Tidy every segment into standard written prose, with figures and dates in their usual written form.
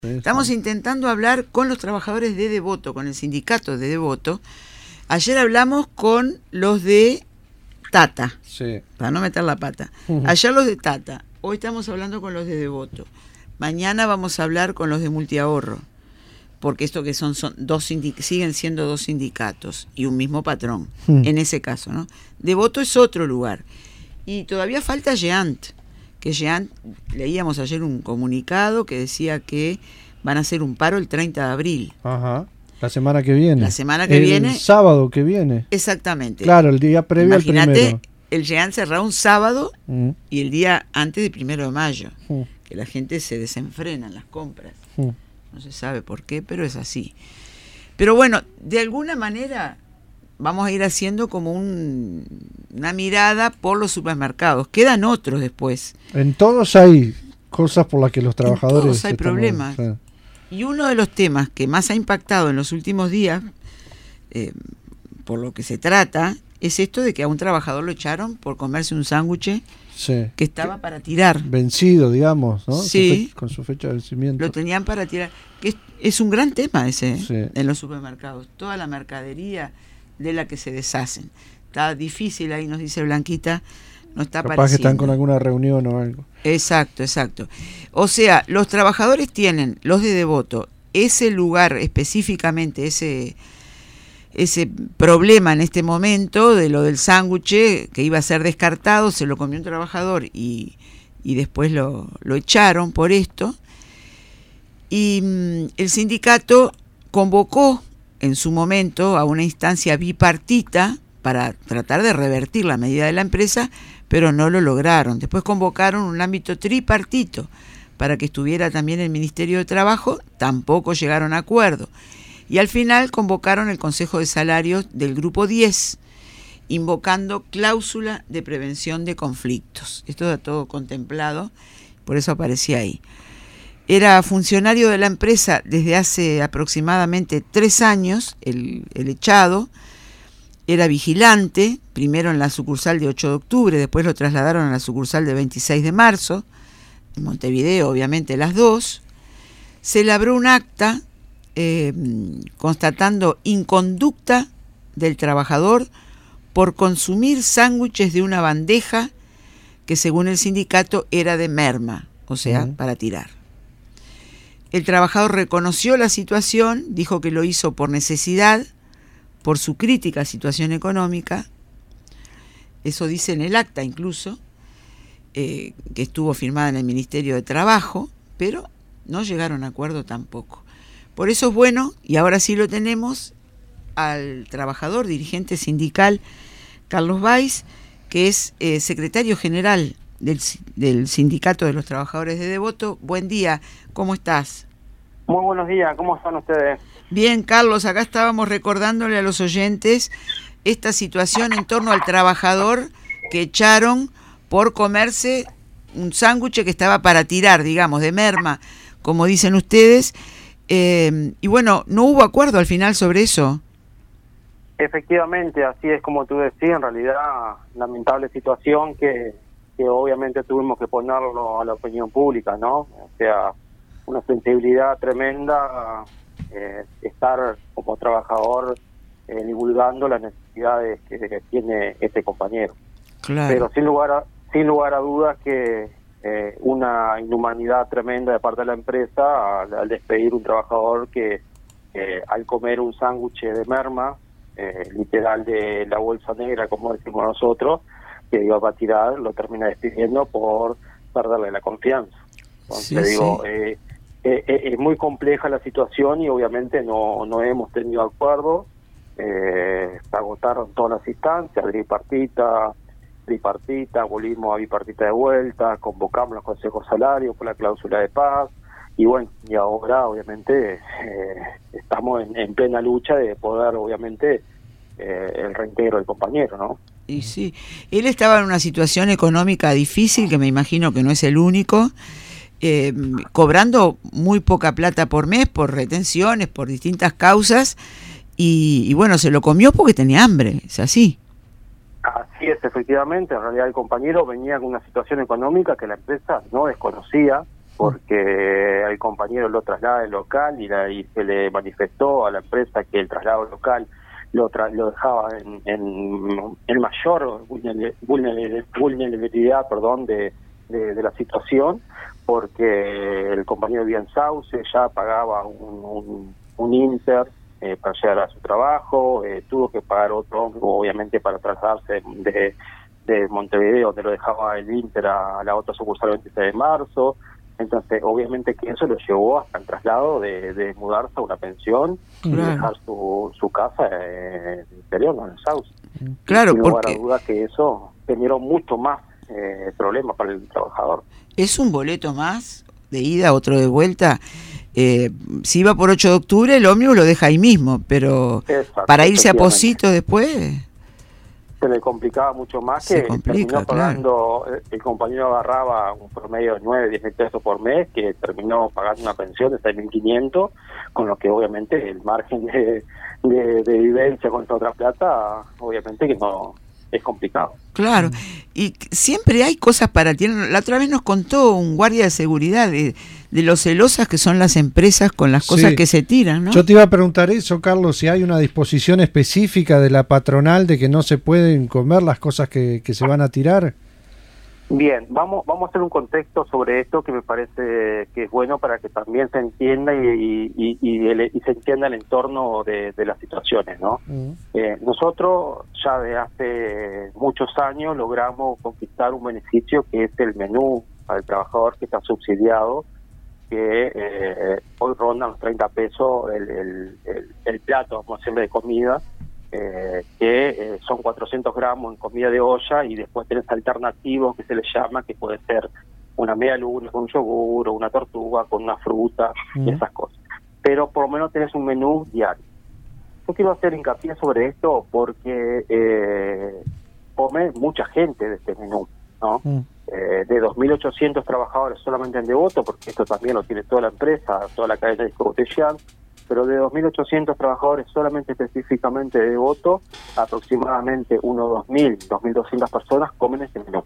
Estamos intentando hablar con los trabajadores de Devoto, con el sindicato de Devoto. Ayer hablamos con los de Tata, para no meter la pata. Ayer los de Tata, hoy estamos hablando con los de Devoto. Mañana vamos a hablar con los de Multiahorro, porque esto que son siguen siendo dos sindicatos y un mismo patrón, en ese caso, ¿no? Devoto es otro lugar. Y todavía falta Geant, que Geant, leíamos ayer un comunicado que decía que van a hacer un paro el 30 de abril. Ajá. La semana que viene. La semana que viene. El sábado que viene. Exactamente. Claro, el día previo al primero. Imagínate, el Geant cerraba un sábado y el día antes del 1 de mayo. Que la gente se desenfrena en las compras. No se sabe por qué, pero es así. Pero bueno, de alguna manera vamos a ir haciendo como una mirada por los supermercados. Quedan otros después. En todos hay cosas por las que los trabajadores... En todos hay problemas. Y uno de los temas que más ha impactado en los últimos días, por lo que se trata, es esto de que a un trabajador lo echaron por comerse un sándwich que estaba para tirar. Vencido, digamos, ¿no? Sí. Con su fecha de vencimiento. Lo tenían para tirar. Que es un gran tema ese en los supermercados. Toda la mercadería de la que se deshacen. Está difícil ahí, nos dice Blanquita, no está Capaz apareciendo. que están con alguna reunión o algo. Exacto. O sea, los trabajadores tienen, los de Devoto, ese lugar específicamente, ese problema en este momento de lo del sándwich que iba a ser descartado, se lo comió un trabajador y después lo echaron por esto. Y el sindicato convocó en su momento a una instancia bipartita para tratar de revertir la medida de la empresa, pero no lo lograron. Después convocaron un ámbito tripartito para que estuviera también el Ministerio de Trabajo, tampoco llegaron a acuerdo. Y al final convocaron el Consejo de Salarios del Grupo 10, invocando cláusula de prevención de conflictos. Esto está todo contemplado, por eso aparecía ahí. Era funcionario de la empresa desde hace aproximadamente 3 años, el echado. Era vigilante, primero en la sucursal de 8 de octubre, después lo trasladaron a la sucursal de 26 de marzo, en Montevideo, obviamente las dos. Se labró un acta constatando inconducta del trabajador por consumir sándwiches de una bandeja que según el sindicato era de merma, o sea, para tirar. El trabajador reconoció la situación, dijo que lo hizo por necesidad, por su crítica situación económica, eso dice en el acta incluso, que estuvo firmada en el Ministerio de Trabajo, pero no llegaron a acuerdo tampoco. Por eso es bueno, y ahora sí lo tenemos, al trabajador, dirigente sindical, Carlos Valls, que es secretario general del Sindicato de los Trabajadores de Devoto. Buen día, ¿cómo estás? Muy buenos días, ¿cómo están ustedes? Bien, Carlos, acá estábamos recordándole a los oyentes esta situación en torno al trabajador que echaron por comerse un sándwich que estaba para tirar, digamos, de merma, como dicen ustedes, y bueno, ¿no hubo acuerdo al final sobre eso? Efectivamente, así es como tú decías, en realidad, lamentable situación que obviamente tuvimos que ponerlo a la opinión pública, ¿no? O sea, una sensibilidad tremenda, estar como trabajador divulgando las necesidades que tiene este compañero. Claro. Pero sin lugar a dudas que una inhumanidad tremenda de parte de la empresa al despedir un trabajador que al comer un sándwich de merma, literal de la bolsa negra, como decimos nosotros, que iba a tirar, lo termina despidiendo por perderle la confianza. Entonces es muy compleja la situación y obviamente no hemos tenido acuerdo. Se agotaron todas las instancias, tripartita, volvimos a bipartita de vuelta, convocamos los consejos salarios por la cláusula de paz y bueno, y ahora obviamente estamos en plena lucha de poder obviamente el reintegro del compañero, ¿no? Y sí, él estaba en una situación económica difícil, que me imagino que no es el único, cobrando muy poca plata por mes, por retenciones, por distintas causas, y bueno, se lo comió porque tenía hambre, es así. Así es, efectivamente, en realidad el compañero venía con una situación económica que la empresa no desconocía, porque el compañero lo traslada del local y se le manifestó a la empresa que el traslado local lo dejaba en mayor vulnerabilidad, de la situación, porque el compañero vivía en Sauce, ya pagaba un Inter para llegar a su trabajo, tuvo que pagar otro, obviamente, para trasladarse de Montevideo, donde lo dejaba el Inter, a la otra sucursal el 26 de marzo. Entonces, obviamente que eso lo llevó hasta el traslado de mudarse a una pensión y dejar su casa en el interior, ¿no? En Sauce. Claro, sin lugar porque a duda que eso generó mucho más problemas para el trabajador. es un boleto más de ida, otro de vuelta. Si iba por 8 de octubre, el ómnibus lo deja ahí mismo, pero Exacto, para irse a Pocito después... Se le complicaba mucho más, Se que complica, terminó pagando, el compañero agarraba un promedio de 9, 10 mil pesos por mes, que terminó pagando una pensión de 6.500, con lo que obviamente el margen de vivencia con esta otra plata, obviamente que no es complicado. Claro, y siempre hay cosas para tirar. La otra vez nos contó un guardia de seguridad de lo celosas que son las empresas con las cosas que se tiran, ¿no? Yo te iba a preguntar eso, Carlos, si hay una disposición específica de la patronal de que no se pueden comer las cosas que se van a tirar. Bien, vamos a hacer un contexto sobre esto que me parece que es bueno para que también se entienda y se entienda el entorno de las situaciones, ¿no? Nosotros ya de hace muchos años logramos conquistar un beneficio que es el menú al trabajador, que está subsidiado, que hoy ronda los 30 pesos el plato, como siempre, de comida, que son 400 gramos en comida de olla, y después tenés alternativos que se les llama, que puede ser una media luna con un yogur, o una tortuga con una fruta, y esas cosas. Pero por lo menos tenés un menú diario. Yo quiero hacer hincapié sobre esto porque come mucha gente de este menú, ¿no? De 2.800 trabajadores solamente en Devoto, porque esto también lo tiene toda la empresa, toda la cadena de Disco Botellán, pero de 2.800 trabajadores solamente específicamente de Devoto, aproximadamente 2.200 personas comen este menú.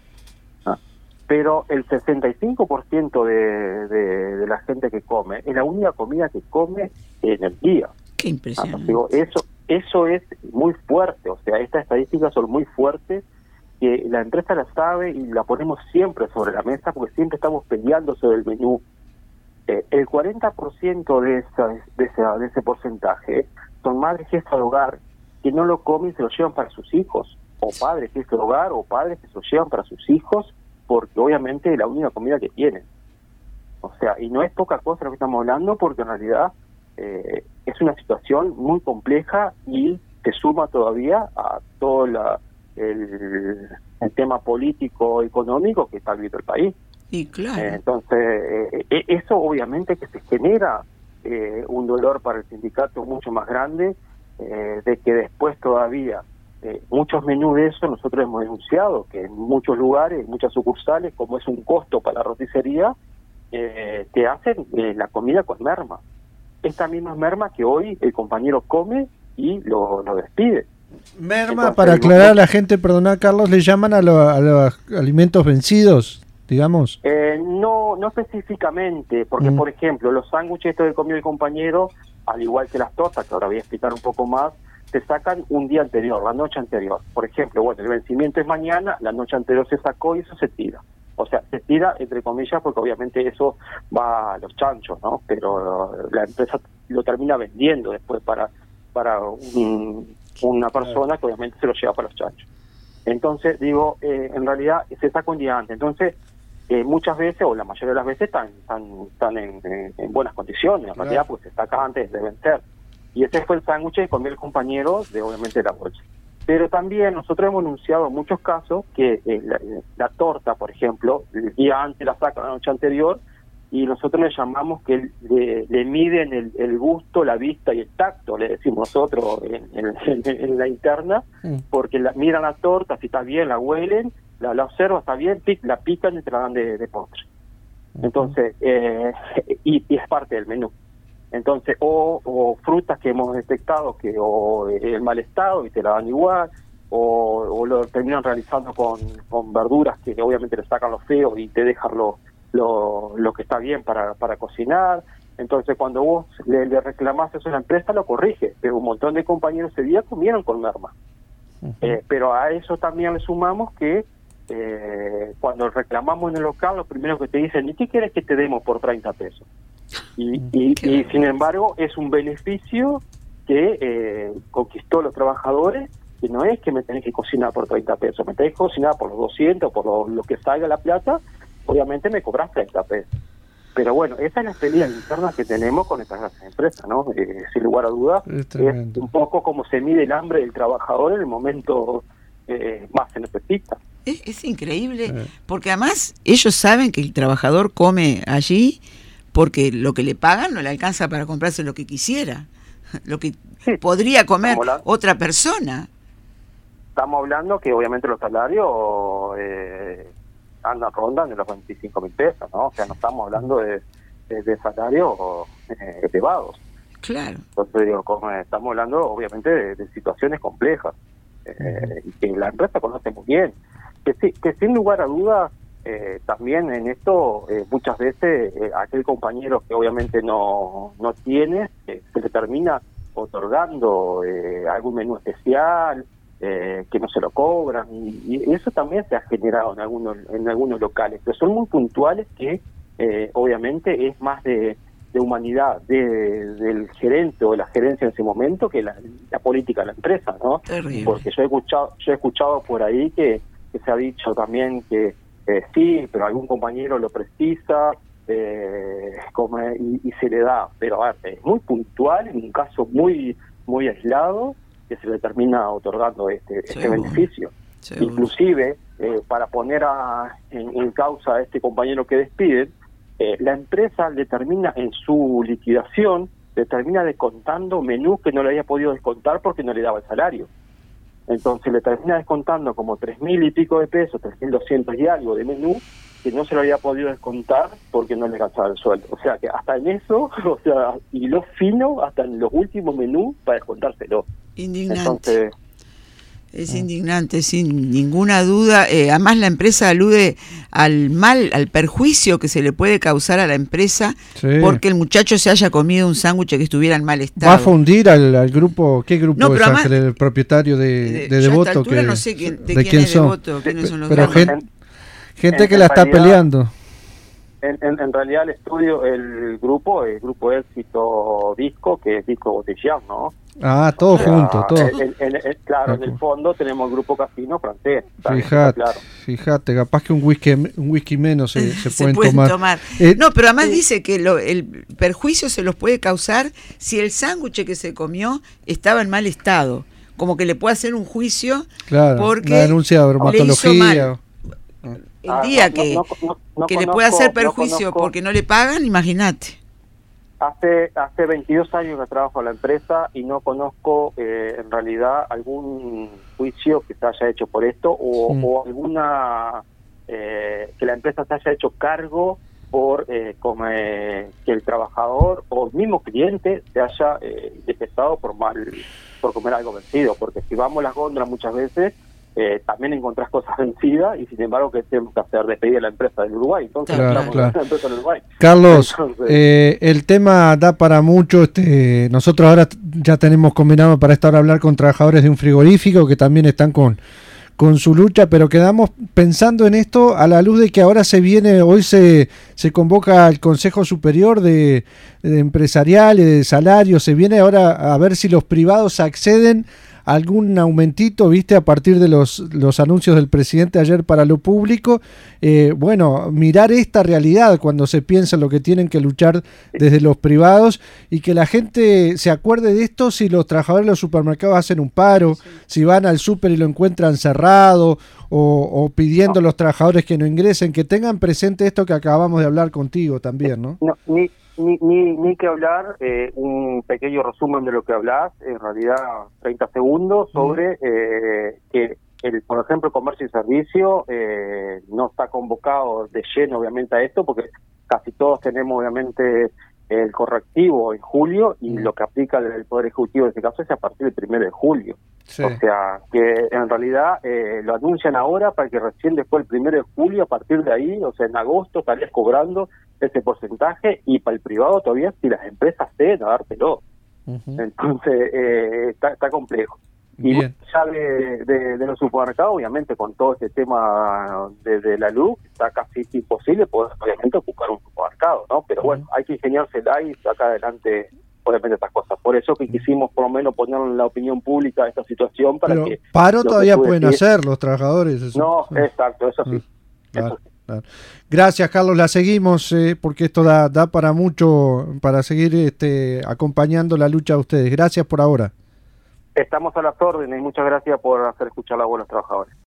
Pero el 65% de la gente que come es la única comida que come en el día. Qué impresionante. Digo, eso es muy fuerte, o sea, estas estadísticas son muy fuertes, que la empresa la sabe y la ponemos siempre sobre la mesa, porque siempre estamos peleando sobre el menú. El 40% de ese porcentaje son madres jefas de hogar que no lo comen y se lo llevan para sus hijos, o padres jefas de hogar, o padres que se lo llevan para sus hijos, porque obviamente es la única comida que tienen. O sea, y no es poca cosa lo que estamos hablando, porque en realidad es una situación muy compleja, y se suma todavía a todo el tema político, económico que está viviendo el país. Y claro. Entonces, eso obviamente que se genera un dolor para el sindicato mucho más grande, de que después todavía muchos menús de eso nosotros hemos denunciado, que en muchos lugares, en muchas sucursales, como es un costo para la roticería, te hacen la comida con merma. Esta misma merma que hoy el compañero come y lo despide. Merma, Entonces, para aclarar a la gente, perdona, Carlos, le llaman a los alimentos vencidos, digamos. No específicamente, porque por ejemplo, los sándwiches estos que comió el compañero, al igual que las tortas, que ahora voy a explicar un poco más, te sacan un día anterior, la noche anterior. Por ejemplo, bueno, el vencimiento es mañana, la noche anterior se sacó y eso se tira. O sea, se tira entre comillas, porque obviamente eso va a los chanchos, ¿no? Pero la empresa lo termina vendiendo después para una persona que obviamente se lo lleva para los chanchos. Entonces, digo, en realidad se saca un día antes. Entonces, muchas veces, o la mayoría de las veces, están en buenas condiciones. En realidad, pues se saca antes de vencer. Y ese fue el sándwich que comió el compañero de, obviamente, la bolsa. Pero también nosotros hemos anunciado en muchos casos que la torta, por ejemplo, el día antes la sacan, la noche anterior, y nosotros le llamamos que le miden el gusto, la vista y el tacto, le decimos nosotros en la interna, porque miran la torta, si está bien, la huelen, la observan, está bien, la pican y te la dan de postre. Entonces, y es parte del menú. Entonces, o frutas que hemos detectado o en mal estado y te la dan igual, o lo terminan realizando con verduras que obviamente le sacan los feos y te dejan lo que está bien para cocinar. Entonces cuando vos le reclamás eso a la empresa, lo corrige, pero un montón de compañeros ese día comieron con merma. Pero a eso también le sumamos que cuando reclamamos en el local, lo primero que te dicen, ¿y qué quieres que te demos por 30 pesos? Y sin embargo es un beneficio que conquistó los trabajadores, que no es que me tenés que cocinar por 30 pesos, me tenés que cocinar por los 200, por lo que salga la plata, obviamente me cobras 30 pesos. Pero bueno, esa es la pelea interna que tenemos con estas grandes empresas, ¿no? Sin lugar a dudas, es un poco como se mide el hambre del trabajador en el momento más se necesita. Es increíble, porque además ellos saben que el trabajador come allí porque lo que le pagan no le alcanza para comprarse lo que quisiera, lo que podría comer otra persona. Estamos hablando que obviamente los salarios rondan de los 25.000 pesos, ¿no? O sea, no estamos hablando de salarios elevados. Claro. Entonces, digo, estamos hablando obviamente de situaciones complejas y que la empresa conoce muy bien. Que sin lugar a dudas, también en esto, muchas veces aquel compañero que obviamente no tiene, se le termina otorgando algún menú especial, que no se lo cobran, y eso también se ha generado en algunos locales, pero son muy puntuales que obviamente es más de humanidad del gerente o de la gerencia en ese momento que la política de la empresa, ¿no? Terrible. Porque yo he escuchado por ahí que se ha dicho también que sí, pero algún compañero lo precisa y se le da, pero a ver, es muy puntual, en un caso muy muy aislado, que se le termina otorgando este beneficio. Seguro. Inclusive, para poner en causa a este compañero que despiden, la empresa le termina en su liquidación, le termina descontando menús que no le había podido descontar porque no le daba el salario. Entonces le termina descontando como 3.000 y pico de pesos, 3.200 y algo de menú, que no se lo había podido descontar porque no le alcanzaba el sueldo. O sea que hasta en eso, o sea, y lo fino, hasta en los últimos menús para descontárselo. Indignante. Entonces, es indignante, sin ninguna duda. Además, la empresa alude al perjuicio que se le puede causar a la empresa porque el muchacho se haya comido un sándwich que estuviera en mal estado. ¿Va a fundir al grupo? ¿Qué grupo es Ángel, el propietario de Devoto? No sé quién es Devoto, quiénes son los pero grandes. Gente que la está peleando. En realidad el grupo Éxito Disco, que es Disco Botellón, ¿no? Ah, todo junto, todo. Claro, en el fondo tenemos el grupo Casino francés. Fíjate, capaz que un whisky menos se pueden tomar. No, pero además dice que el perjuicio se los puede causar si el sándwich que se comió estaba en mal estado. Como que le puede hacer un juicio porque una denuncia de bromatología. El día que le puede hacer perjuicio porque no le pagan, imagínate. Hace 22 años que trabajo en la empresa y no conozco en realidad algún juicio que se haya hecho por esto o alguna que la empresa se haya hecho cargo por que el trabajador o el mismo cliente se haya detestado por comer algo vencido, porque si vamos a las góndolas muchas veces también encontrás cosas vencidas y sin embargo que tenemos que hacer despedir a la empresa del Uruguay. Entonces la empresa del Uruguay. Carlos, el tema da para mucho. Nosotros ahora ya tenemos combinado para esta hora hablar con trabajadores de un frigorífico que también están con su lucha, pero quedamos pensando en esto a la luz de que ahora hoy se convoca al Consejo Superior de Empresarial y de Salario, se viene ahora a ver si los privados acceden algún aumentito, viste, a partir de los anuncios del presidente ayer para lo público. Mirar esta realidad cuando se piensa en lo que tienen que luchar desde los privados y que la gente se acuerde de esto si los trabajadores de los supermercados hacen un paro, si van al súper y lo encuentran cerrado o pidiendo a los trabajadores que no ingresen, que tengan presente esto que acabamos de hablar contigo también, ¿no? Ni que hablar, un pequeño resumen de lo que hablas, en realidad 30 segundos, sobre que, por ejemplo, el comercio y servicio no está convocado de lleno, obviamente, a esto, porque casi todos tenemos, obviamente, el correctivo en julio y lo que aplica el Poder Ejecutivo en este caso es a partir del 1 de julio. Sí. O sea, que en realidad lo anuncian ahora para que recién después el 1 de julio, a partir de ahí, o sea, en agosto estarías cobrando ese porcentaje, y para el privado todavía si las empresas ceden a dártelo. Entonces, está complejo. Y Bien. ya de los supermercados, obviamente, con todo este tema de la luz, está casi imposible poder, obviamente, ocupar un supermercado, ¿no? Pero bueno, hay que ingeniársela y sacar adelante, obviamente, estas cosas. Por eso que quisimos, por lo menos, poner en la opinión pública esta situación para Pero que... paro todavía tú pueden decís, hacer los trabajadores. Eso. No, exacto, eso sí. Claro, Eso sí. claro. Gracias, Carlos. La seguimos porque esto da para mucho, para seguir acompañando la lucha de ustedes. Gracias por ahora. Estamos a las órdenes y muchas gracias por hacer escuchar la voz de los trabajadores.